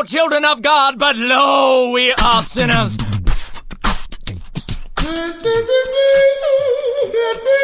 children of God, but lo, we are sinners.